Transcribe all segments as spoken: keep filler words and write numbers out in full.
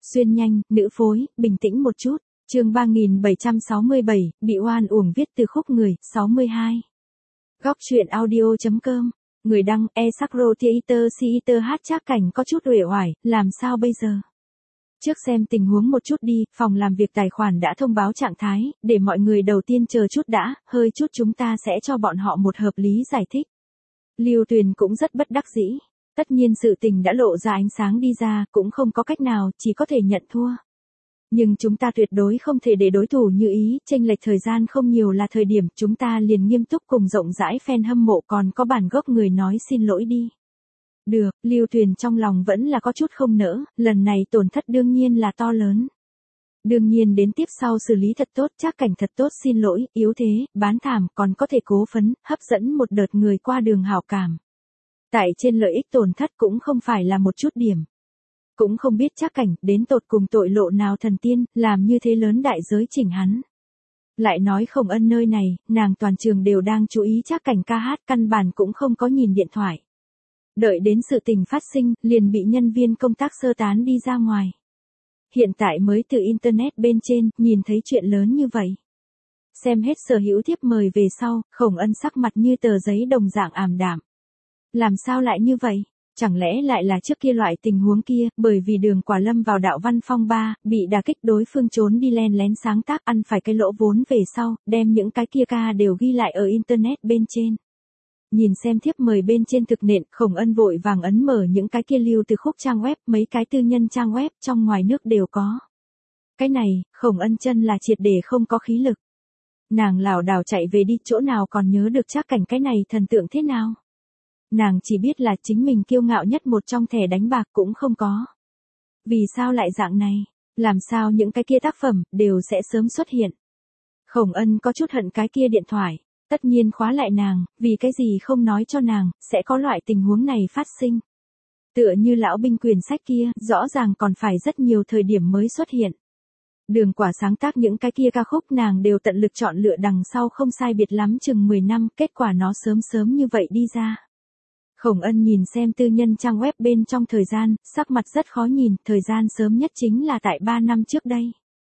Xuyên nhanh, nữ phối, bình tĩnh một chút. Chương ba nghìn bảy trăm sáu mươi bảy, bị oan uổng viết từ khúc người, sáu mươi hai. Góc truyện audio.com. Người đăng, e Sakro Theater Theater hát Trác Cảnh có chút uể oải, làm sao bây giờ? Trước xem tình huống một chút đi, phòng làm việc tài khoản đã thông báo trạng thái, để mọi người đầu tiên chờ chút đã, hơi chút chúng ta sẽ cho bọn họ một hợp lý giải thích. Lưu Tuyền cũng rất bất đắc dĩ. Tất nhiên sự tình đã lộ ra ánh sáng đi ra, cũng không có cách nào, chỉ có thể nhận thua. Nhưng chúng ta tuyệt đối không thể để đối thủ như ý, chênh lệch thời gian không nhiều là thời điểm chúng ta liền nghiêm túc cùng rộng rãi fan hâm mộ còn có bản gốc người nói xin lỗi đi. Được, Lưu Tuyền trong lòng vẫn là có chút không nỡ, lần này tổn thất đương nhiên là to lớn. Đương nhiên đến tiếp sau xử lý thật tốt, Trác Cảnh thật tốt xin lỗi, yếu thế, bán thảm còn có thể cố phấn, hấp dẫn một đợt người qua đường hảo cảm. Tại trên lợi ích tổn thất cũng không phải là một chút điểm. Cũng không biết Trác Cảnh đến tột cùng tội lộ nào thần tiên, làm như thế lớn đại giới chỉnh hắn. Lại nói Khổng Ân nơi này, nàng toàn trường đều đang chú ý Trác Cảnh ca hát, căn bản cũng không có nhìn điện thoại. Đợi đến sự tình phát sinh, liền bị nhân viên công tác sơ tán đi ra ngoài. Hiện tại mới từ Internet bên trên, nhìn thấy chuyện lớn như vậy. Xem hết sở hữu thiếp mời về sau, Khổng Ân sắc mặt như tờ giấy đồng dạng ảm đạm. Làm sao lại như vậy? Chẳng lẽ lại là trước kia loại tình huống kia, bởi vì Đường Quả Lâm vào đạo văn phong ba, bị đả kích đối phương trốn đi len lén sáng tác ăn phải cái lỗ vốn về sau, đem những cái kia ca đều ghi lại ở Internet bên trên. Nhìn xem thiếp mời bên trên thực nện, Khổng Ân vội vàng ấn mở những cái kia lưu từ khúc trang web, mấy cái tư nhân trang web trong ngoài nước đều có. Cái này, Khổng Ân chân là triệt để không có khí lực. Nàng lảo đảo chạy về đi, chỗ nào còn nhớ được Trác Cảnh cái này thần tượng thế nào. Nàng chỉ biết là chính mình kiêu ngạo nhất một trong thẻ đánh bạc cũng không có. Vì sao lại dạng này? Làm sao những cái kia tác phẩm đều sẽ sớm xuất hiện? Khổng Ân có chút hận cái kia điện thoại. Tất nhiên khóa lại nàng, vì cái gì không nói cho nàng, sẽ có loại tình huống này phát sinh. Tựa như lão binh quyển sách kia, rõ ràng còn phải rất nhiều thời điểm mới xuất hiện. Đường Quả sáng tác những cái kia ca khúc nàng đều tận lực chọn lựa đằng sau không sai biệt lắm chừng mười năm, kết quả nó sớm sớm như vậy đi ra. Khổng Ân nhìn xem tư nhân trang web bên trong thời gian, sắc mặt rất khó nhìn, thời gian sớm nhất chính là tại ba năm trước đây.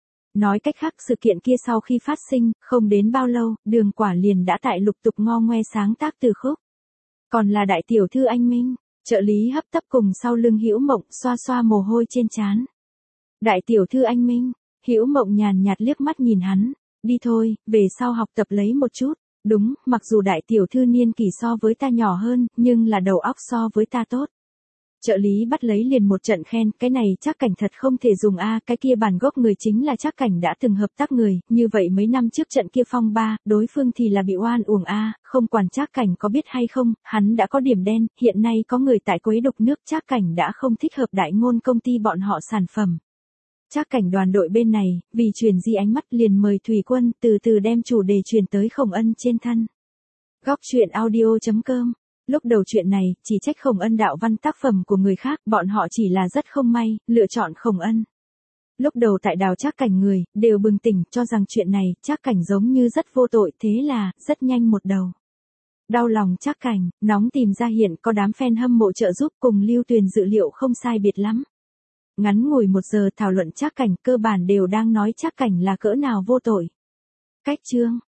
Nói cách khác sự kiện kia sau khi phát sinh, không đến bao lâu, Đường Quả liền đã tại lục tục ngo ngoe sáng tác từ khúc. Còn là đại tiểu thư Anh Minh, trợ lý hấp tấp cùng sau lưng Hữu Mộng xoa xoa mồ hôi trên trán. Đại tiểu thư Anh Minh, Hữu Mộng nhàn nhạt liếc mắt nhìn hắn, đi thôi, về sau học tập lấy một chút. Đúng, mặc dù đại tiểu thư niên kỷ so với ta nhỏ hơn, nhưng là đầu óc so với ta tốt. Trợ lý bắt lấy liền một trận khen, cái này Trác Cảnh thật không thể dùng a, cái kia bản gốc người chính là Trác Cảnh đã từng hợp tác người, như vậy mấy năm trước trận kia phong ba, đối phương thì là bị oan uổng a, không quản Trác Cảnh có biết hay không, hắn đã có điểm đen, hiện nay có người tại quấy đục nước, Trác Cảnh đã không thích hợp đại ngôn công ty bọn họ sản phẩm. Trác Cảnh đoàn đội bên này, vì truyền di ánh mắt liền mời Thủy Quân từ từ đem chủ đề truyền tới Khổng Ân trên thân. Góc truyện audio.com. Lúc đầu chuyện này, chỉ trách Khổng Ân đạo văn tác phẩm của người khác, bọn họ chỉ là rất không may, lựa chọn Khổng Ân. Lúc đầu tại đào Trác Cảnh người, đều bừng tỉnh, cho rằng chuyện này, Trác Cảnh giống như rất vô tội, thế là, rất nhanh một đầu. Đau lòng Trác Cảnh, nóng tìm ra hiện có đám fan hâm mộ trợ giúp cùng Lưu Tuyền dự liệu không sai biệt lắm. Ngắn ngủi một giờ thảo luận Trác Cảnh, cơ bản đều đang nói Trác Cảnh là cỡ nào vô tội. Cách chương,